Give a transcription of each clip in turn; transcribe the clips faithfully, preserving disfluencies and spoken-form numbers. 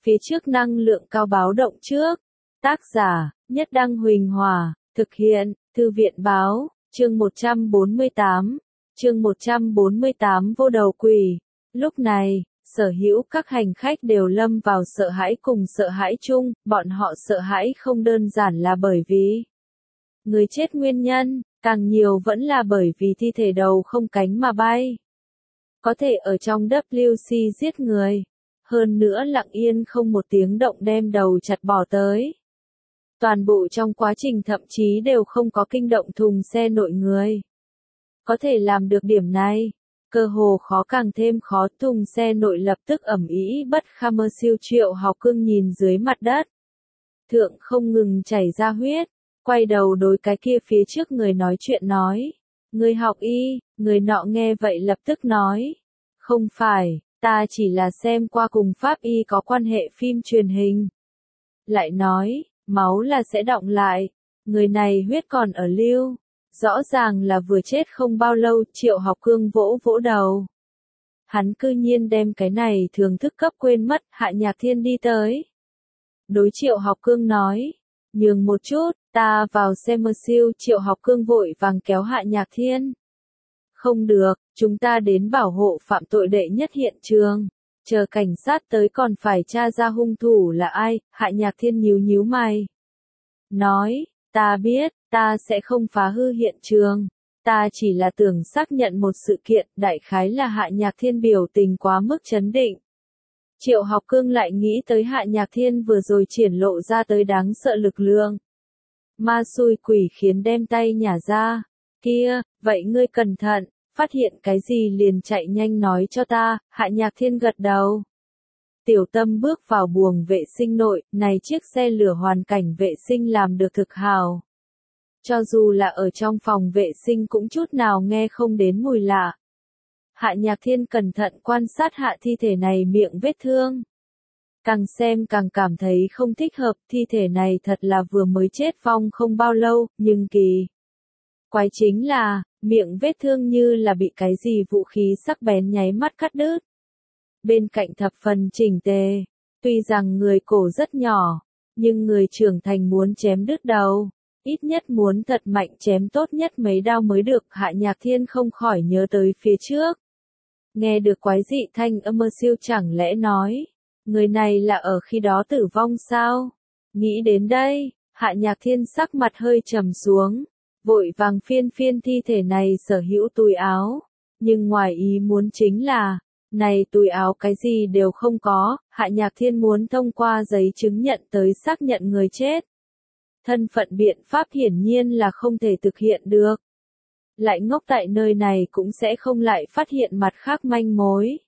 Phía trước năng lượng cao báo động trước. Tác giả, Nhất Đăng Huỳnh Hòa, thực hiện, Thư viện báo, chương một trăm bốn mươi tám, chương một trăm bốn mươi tám vô đầu quỷ. Lúc này, sở hữu các hành khách đều lâm vào sợ hãi cùng sợ hãi chung, bọn họ sợ hãi không đơn giản là bởi vì người chết nguyên nhân, càng nhiều vẫn là bởi vì thi thể đầu không cánh mà bay. Có thể ở trong W C giết người, hơn nữa lặng yên không một tiếng động đem đầu chặt bỏ tới. Toàn bộ trong quá trình thậm chí đều không có kinh động thùng xe nội người. Có thể làm được điểm này, cơ hồ khó càng thêm khó. Thùng xe nội lập tức ầm ĩ bất kham mơ siêu. Triệu Học Cương nhìn dưới mặt đất. Thượng không ngừng chảy ra huyết, quay đầu đối cái kia phía trước người nói chuyện nói. Người học y, người nọ nghe vậy lập tức nói. Không phải, ta chỉ là xem qua cùng pháp y có quan hệ phim truyền hình. Lại nói, máu là sẽ đọng lại, người này huyết còn ở lưu. Rõ ràng là vừa chết không bao lâu. Triệu Học Cương vỗ vỗ đầu. Hắn cư nhiên đem cái này thường thức cấp quên mất. Hạ Nhạc Thiên đi tới. Đối Triệu Học Cương nói. Nhường một chút, ta vào xem mơ siêu. Triệu Học Cương vội vàng kéo Hạ Nhạc Thiên. Không được, chúng ta đến bảo hộ phạm tội đệ nhất hiện trường. Chờ cảnh sát tới còn phải tra ra hung thủ là ai. Hạ Nhạc Thiên nhíu nhíu mày. Nói, ta biết, ta sẽ không phá hư hiện trường. Ta chỉ là tưởng xác nhận một sự kiện. Đại khái là Hạ Nhạc Thiên biểu tình quá mức chấn định. Triệu Học Cương lại nghĩ tới Hạ Nhạc Thiên vừa rồi triển lộ ra tới đáng sợ lực lượng. Ma xui quỷ khiến đem tay nhả ra. Kia, vậy ngươi cẩn thận, phát hiện cái gì liền chạy nhanh nói cho ta. Hạ Nhạc Thiên gật đầu. Tiểu Tâm bước vào buồng vệ sinh nội, này chiếc xe lửa hoàn cảnh vệ sinh làm được thực hào. Cho dù là ở trong phòng vệ sinh cũng chút nào nghe không đến mùi lạ. Hạ Nhạc Thiên cẩn thận quan sát hạ thi thể này miệng vết thương. Càng xem càng cảm thấy không thích hợp. Thi thể này thật là vừa mới chết vong không bao lâu, nhưng kỳ quái chính là, miệng vết thương như là bị cái gì vũ khí sắc bén nháy mắt cắt đứt. Bên cạnh thập phần chỉnh tề, tuy rằng người cổ rất nhỏ, nhưng người trưởng thành muốn chém đứt đầu, ít nhất muốn thật mạnh chém tốt nhất mấy đao mới được. Hạ Nhạc Thiên không khỏi nhớ tới phía trước. Nghe được quái dị thanh âm mơ siêu, chẳng lẽ nói, người này là ở khi đó tử vong sao? Nghĩ đến đây, Hạ Nhạc Thiên sắc mặt hơi trầm xuống, vội vàng phiên phiên thi thể này sở hữu túi áo. Nhưng ngoài ý muốn chính là, này túi áo cái gì đều không có. Hạ Nhạc Thiên muốn thông qua giấy chứng nhận tới xác nhận người chết. Thân phận biện pháp hiển nhiên là không thể thực hiện được. Lại ngốc tại nơi này cũng sẽ không lại phát hiện mặt khác manh mối.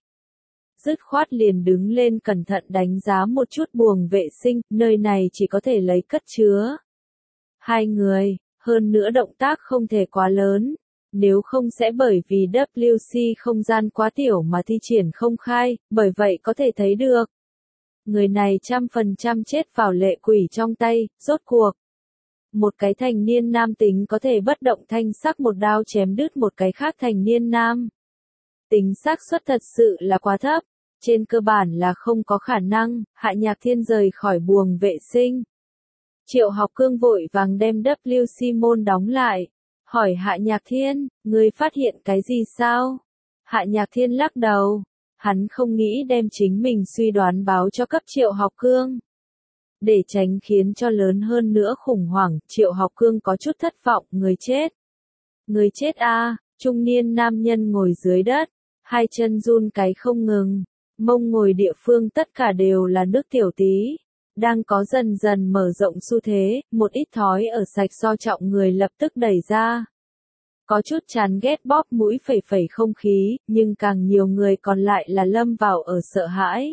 Dứt khoát liền đứng lên cẩn thận đánh giá một chút buồng vệ sinh, nơi này chỉ có thể lấy cất chứa hai người, hơn nữa động tác không thể quá lớn, nếu không sẽ bởi vì W C không gian quá tiểu mà thi triển không khai. Bởi vậy có thể thấy được, người này trăm phần trăm chết vào lệ quỷ trong tay. Rốt cuộc, một cái thành niên nam tính có thể bất động thanh sắc một đao chém đứt một cái khác thành niên nam. Tính xác suất thật sự là quá thấp, trên cơ bản là không có khả năng. Hạ Nhạc Thiên rời khỏi buồng vệ sinh. Triệu Học Cương vội vàng đem W C môn đóng lại, hỏi Hạ Nhạc Thiên, ngươi phát hiện cái gì sao? Hạ Nhạc Thiên lắc đầu, hắn không nghĩ đem chính mình suy đoán báo cho cấp Triệu Học Cương. Để tránh khiến cho lớn hơn nữa khủng hoảng, Triệu Học Cương có chút thất vọng. Người chết. Người chết a à, trung niên nam nhân ngồi dưới đất, hai chân run cái không ngừng, mông ngồi địa phương tất cả đều là nước tiểu tí. Đang có dần dần mở rộng xu thế, một ít thói ở sạch so trọng người lập tức đẩy ra. Có chút chán ghét bóp mũi phẩy phẩy không khí, nhưng càng nhiều người còn lại là lâm vào ở sợ hãi.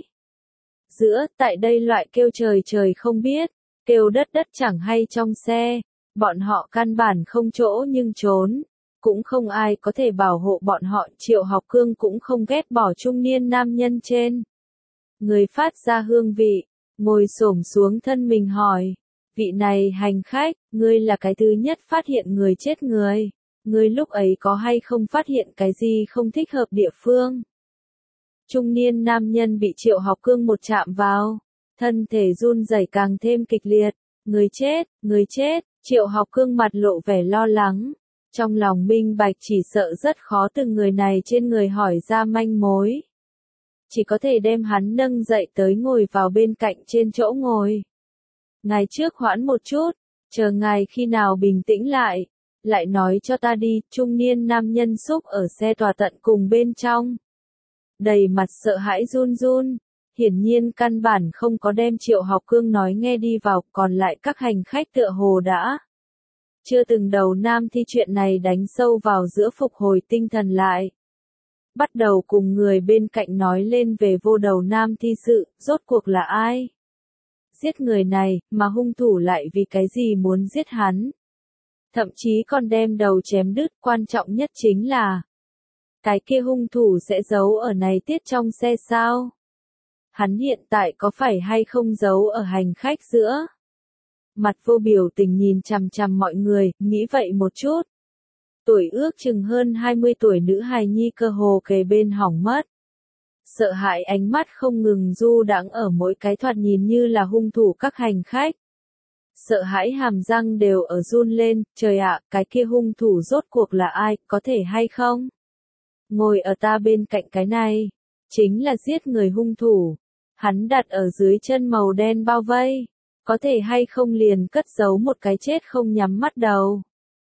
Giữa, tại đây loại kêu trời trời không biết, kêu đất đất chẳng hay trong xe, bọn họ căn bản không chỗ nhưng trốn, cũng không ai có thể bảo hộ bọn họ. Triệu Học Cương cũng không ghét bỏ trung niên nam nhân trên người phát ra hương vị, ngồi xổm xuống thân mình hỏi, vị này hành khách, ngươi là cái thứ nhất phát hiện người chết người, ngươi lúc ấy có hay không phát hiện cái gì không thích hợp địa phương? Trung niên nam nhân bị Triệu Học Cương một chạm vào, thân thể run rẩy càng thêm kịch liệt. Người chết, người chết, Triệu Học Cương mặt lộ vẻ lo lắng. Trong lòng minh bạch chỉ sợ rất khó từ người này trên người hỏi ra manh mối. Chỉ có thể đem hắn nâng dậy tới ngồi vào bên cạnh trên chỗ ngồi. Ngài trước hoãn một chút, chờ ngài khi nào bình tĩnh lại, lại nói cho ta đi. Trung niên nam nhân xúc ở xe tòa tận cùng bên trong. Đầy mặt sợ hãi run run, hiển nhiên căn bản không có đem Triệu Học Cương nói nghe đi vào, còn lại các hành khách tựa hồ đã chưa từng đầu nam thi chuyện này đánh sâu vào giữa phục hồi tinh thần lại. Bắt đầu cùng người bên cạnh nói lên về vô đầu nam thi sự, rốt cuộc là ai? Giết người này, mà hung thủ lại vì cái gì muốn giết hắn? Thậm chí còn đem đầu chém đứt, quan trọng nhất chính là cái kia hung thủ sẽ giấu ở này tiết trong xe sao? Hắn hiện tại có phải hay không giấu ở hành khách giữa? Mặt vô biểu tình nhìn chằm chằm mọi người, nghĩ vậy một chút. Tuổi ước chừng hơn hai mươi tuổi nữ hài nhi cơ hồ kề bên hỏng mất. Sợ hãi ánh mắt không ngừng du đãng ở mỗi cái thoạt nhìn như là hung thủ các hành khách. Sợ hãi hàm răng đều ở run lên, trời ạ, cái kia hung thủ rốt cuộc là ai, có thể hay không? Ngồi ở ta bên cạnh cái này, chính là giết người hung thủ. Hắn đặt ở dưới chân màu đen bao vây, có thể hay không liền cất giấu một cái chết không nhắm mắt đầu.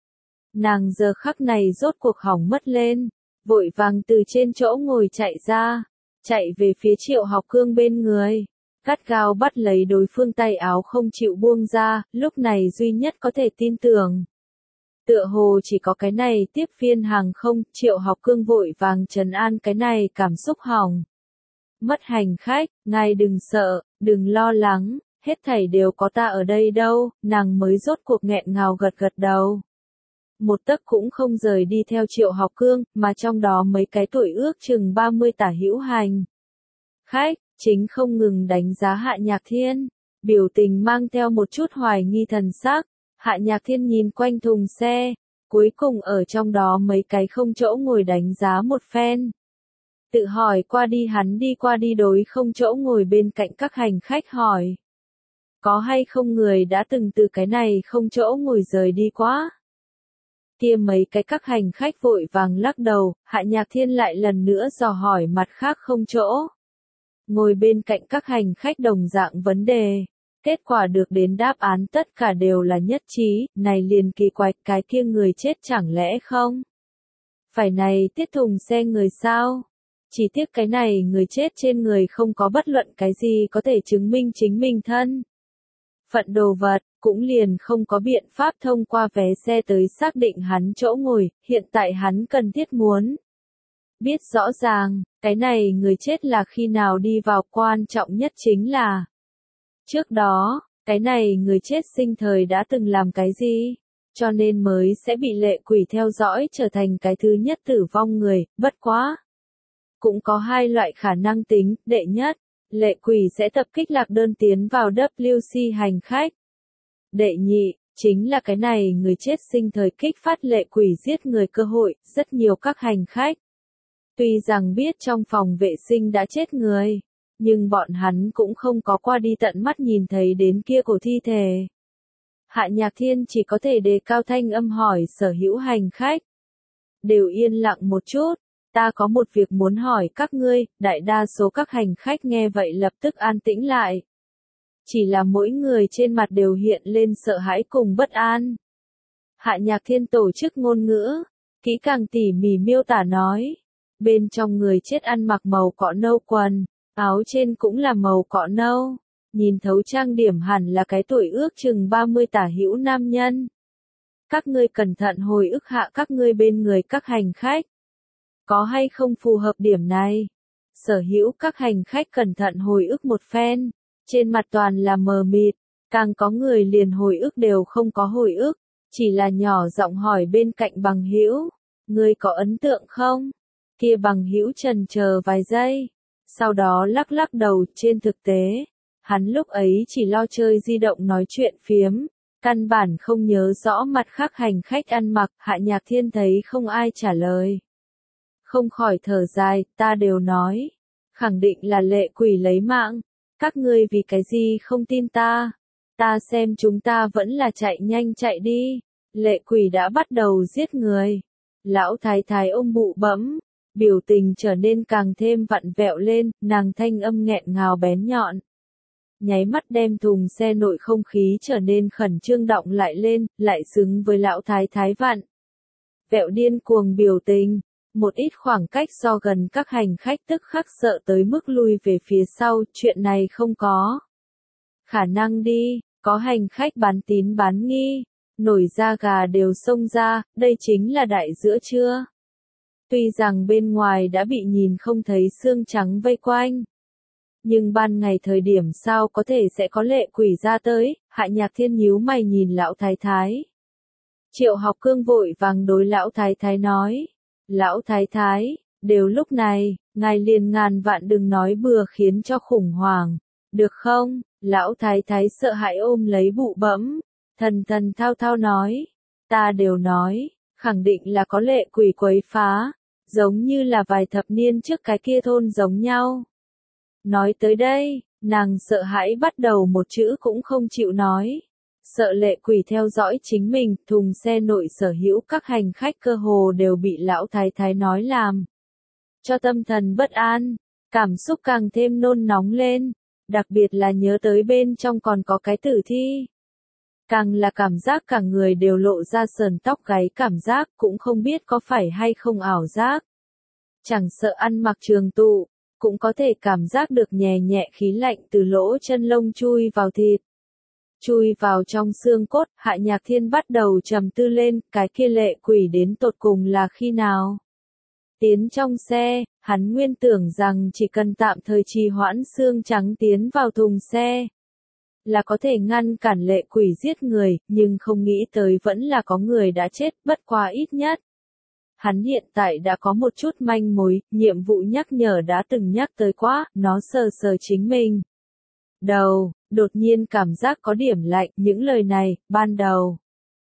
Nàng giờ khắc này rốt cuộc hỏng mất lên, vội vàng từ trên chỗ ngồi chạy ra, chạy về phía Triệu Học Cương bên người, gắt gao bắt lấy đối phương tay áo không chịu buông ra, lúc này duy nhất có thể tin tưởng. Tựa hồ chỉ có cái này tiếp viên hàng không, Triệu Học Cương vội vàng trấn an cái này cảm xúc hỏng. Mất hành khách, ngài đừng sợ, đừng lo lắng, hết thảy đều có ta ở đây đâu, nàng mới rốt cuộc nghẹn ngào gật gật đầu. Một tấc cũng không rời đi theo Triệu Học Cương, mà trong đó mấy cái tuổi ước chừng ba mươi tả hữu hành. Khách, chính không ngừng đánh giá Hạ Nhạc Thiên, biểu tình mang theo một chút hoài nghi thần sắc. Hạ Nhạc Thiên nhìn quanh thùng xe, cuối cùng ở trong đó mấy cái không chỗ ngồi đánh giá một phen. Tự hỏi qua đi hắn đi qua đi đối không chỗ ngồi bên cạnh các hành khách hỏi. Có hay không người đã từng từ cái này không chỗ ngồi rời đi quá? Kia mấy cái các hành khách vội vàng lắc đầu, Hạ Nhạc Thiên lại lần nữa dò hỏi mặt khác không chỗ. Ngồi bên cạnh các hành khách đồng dạng vấn đề. Kết quả được đến đáp án tất cả đều là nhất trí, này liền kỳ quái, cái kia người chết chẳng lẽ không? Phải này tiết thùng xe người sao? Chỉ tiếc cái này người chết trên người không có bất luận cái gì có thể chứng minh chính mình thân. Phận đồ vật, cũng liền không có biện pháp thông qua vé xe tới xác định hắn chỗ ngồi, hiện tại hắn cần thiết muốn. Biết rõ ràng, cái này người chết là khi nào đi vào, quan trọng nhất chính là trước đó, cái này người chết sinh thời đã từng làm cái gì, cho nên mới sẽ bị lệ quỷ theo dõi trở thành cái thứ nhất tử vong người, bất quá. Cũng có hai loại khả năng tính, đệ nhất, lệ quỷ sẽ tập kích lạc đơn tiến vào W C hành khách. Đệ nhị, chính là cái này người chết sinh thời kích phát lệ quỷ giết người cơ hội, rất nhiều các hành khách. Tuy rằng biết trong phòng vệ sinh đã chết người, nhưng bọn hắn cũng không có qua đi tận mắt nhìn thấy đến kia cổ thi thể. Hạ Nhạc Thiên chỉ có thể đề cao thanh âm hỏi sở hữu hành khách. Đều yên lặng một chút, ta có một việc muốn hỏi các ngươi, đại đa số các hành khách nghe vậy lập tức an tĩnh lại. Chỉ là mỗi người trên mặt đều hiện lên sợ hãi cùng bất an. Hạ Nhạc Thiên tổ chức ngôn ngữ, kỹ càng tỉ mỉ miêu tả nói. Bên trong người chết ăn mặc màu cọ nâu quần, áo trên cũng là màu cọ nâu, nhìn thấu trang điểm hẳn là cái tuổi ước chừng ba mươi tả hữu nam nhân. Các ngươi cẩn thận hồi ức hạ các ngươi bên người các hành khách. Có hay không phù hợp điểm này? Sở hữu các hành khách cẩn thận hồi ức một phen, trên mặt toàn là mờ mịt, càng có người liền hồi ức đều không có hồi ức, chỉ là nhỏ giọng hỏi bên cạnh bằng hữu, ngươi có ấn tượng không? Kia bằng hữu trần chờ vài giây, sau đó lắc lắc đầu, trên thực tế, hắn lúc ấy chỉ lo chơi di động nói chuyện phiếm, căn bản không nhớ rõ mặt khác hành khách ăn mặc. Hạ Nhạc Thiên thấy không ai trả lời, không khỏi thở dài, ta đều nói, khẳng định là lệ quỷ lấy mạng, Các ngươi vì cái gì không tin ta? Ta xem chúng ta vẫn là chạy nhanh chạy đi. Lệ quỷ đã bắt đầu giết người. Lão thái thái ôm bụ bẫm, biểu tình trở nên càng thêm vặn vẹo lên, nàng thanh âm nghẹn ngào bén nhọn. Nháy mắt đem thùng xe nội không khí trở nên khẩn trương động lại lên, lại xứng với lão thái thái vặn vẹo điên cuồng biểu tình. Một ít khoảng cách so gần các hành khách tức khắc sợ tới mức lui về phía sau, chuyện này không có khả năng đi, có hành khách bán tín bán nghi, nổi da gà đều xông ra, đây chính là đại giữa trưa. Tuy rằng bên ngoài đã bị nhìn không thấy xương trắng vây quanh, nhưng ban ngày thời điểm sao có thể sẽ có lệ quỷ ra tới. Hạ Nhạc Thiên nhíu mày nhìn lão thái thái. Triệu Học Cương vội vàng đối lão thái thái nói. Lão thái thái, đều lúc này, ngài liền ngàn vạn đừng nói bừa khiến cho khủng hoảng, được không? Lão thái thái sợ hãi ôm lấy bụ bẫm, thần thần thao thao nói. Ta đều nói, khẳng định là có lệ quỷ quấy phá, giống như là vài thập niên trước cái kia thôn giống nhau. Nói tới đây, nàng sợ hãi bắt đầu một chữ cũng không chịu nói. Sợ lệ quỷ theo dõi chính mình, thùng xe nội sở hữu các hành khách cơ hồ đều bị lão thái thái nói làm cho tâm thần bất an, cảm xúc càng thêm nôn nóng lên, đặc biệt là nhớ tới bên trong còn có cái tử thi. Càng là cảm giác cả người đều lộ ra sờn tóc gáy cảm giác, cũng không biết có phải hay không ảo giác. Chẳng sợ ăn mặc trường tụ, cũng có thể cảm giác được nhẹ nhẹ khí lạnh từ lỗ chân lông chui vào thịt. Chui vào trong xương cốt, Hạ Nhạc Thiên bắt đầu trầm tư lên, cái kia lệ quỷ đến tột cùng là khi nào? Tiến trong xe, hắn nguyên tưởng rằng chỉ cần tạm thời trì hoãn xương trắng tiến vào thùng xe, là có thể ngăn cản lệ quỷ giết người, nhưng không nghĩ tới vẫn là có người đã chết, bất quá ít nhất. Hắn hiện tại đã có một chút manh mối, nhiệm vụ nhắc nhở đã từng nhắc tới quá, nó sờ sờ chính mình. Đầu, đột nhiên cảm giác có điểm lạnh, những lời này, ban đầu.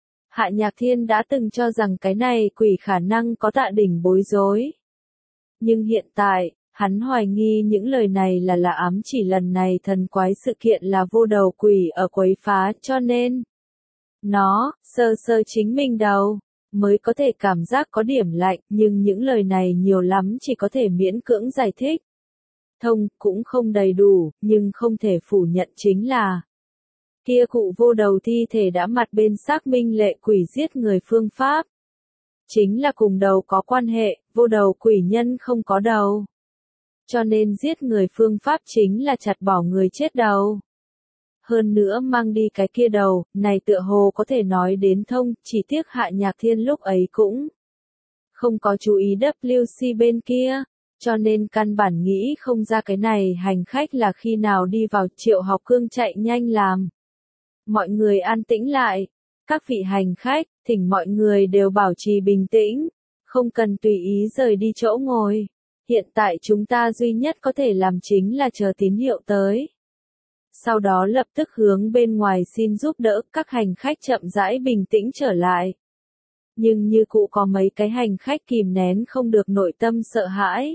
Hạ Nhạc Thiên đã từng cho rằng cái này quỷ khả năng có Tạ Đỉnh bối rối. Nhưng hiện tại, hắn hoài nghi những lời này là là ám chỉ lần này thần quái sự kiện là vô đầu quỷ ở quấy phá, cho nên nó, sơ sơ chính mình đầu, mới có thể cảm giác có điểm lạnh, nhưng những lời này nhiều lắm chỉ có thể miễn cưỡng giải thích. Thông, cũng không đầy đủ, nhưng không thể phủ nhận chính là kia cụ vô đầu thi thể đã mặt bên xác minh lệ quỷ giết người phương pháp. Chính là cùng đầu có quan hệ, vô đầu quỷ nhân không có đầu. Cho nên giết người phương pháp chính là chặt bỏ người chết đầu. Hơn nữa mang đi cái kia đầu, này tựa hồ có thể nói đến thông, chỉ tiếc Hạ Nhạc Thiên lúc ấy cũng không có chú ý W C bên kia, cho nên căn bản nghĩ không ra cái này hành khách là khi nào đi vào. Triệu Học Cương chạy nhanh làm. Mọi người an tĩnh lại. Các vị hành khách, thỉnh mọi người đều bảo trì bình tĩnh, không cần tùy ý rời đi chỗ ngồi. Hiện tại chúng ta duy nhất có thể làm chính là chờ tín hiệu tới. Sau đó lập tức hướng bên ngoài xin giúp đỡ, các hành khách chậm rãi bình tĩnh trở lại. Nhưng như cụ có mấy cái hành khách kìm nén không được nội tâm sợ hãi.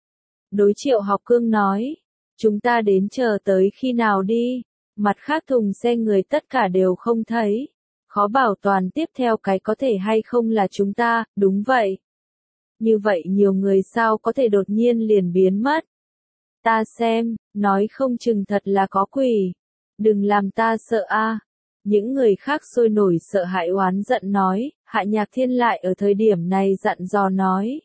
Đối Triệu Học Cương nói, chúng ta đến chờ tới khi nào đi, mặt khác thùng xe người tất cả đều không thấy. Khó bảo toàn tiếp theo cái có thể hay không là chúng ta, đúng vậy. Như vậy nhiều người sao có thể đột nhiên liền biến mất. Ta xem, nói không chừng thật là có quỷ. Đừng làm ta sợ a. Những người khác sôi nổi sợ hãi oán giận nói, Hạ Nhạc Thiên lại ở thời điểm này dặn dò nói.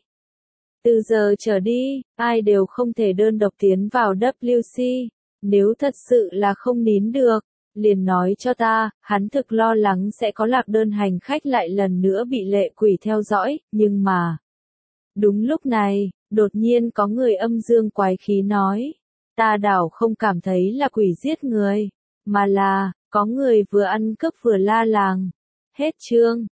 Từ giờ trở đi, ai đều không thể đơn độc tiến vào W C, nếu thật sự là không nín được, liền nói cho ta, hắn thực lo lắng sẽ có lạc đơn hành khách lại lần nữa bị lệ quỷ theo dõi, nhưng mà. Đúng lúc này, đột nhiên có người âm dương quái khí nói, ta đảo không cảm thấy là quỷ giết người, mà là, có người vừa ăn cướp vừa la làng. Hết chương.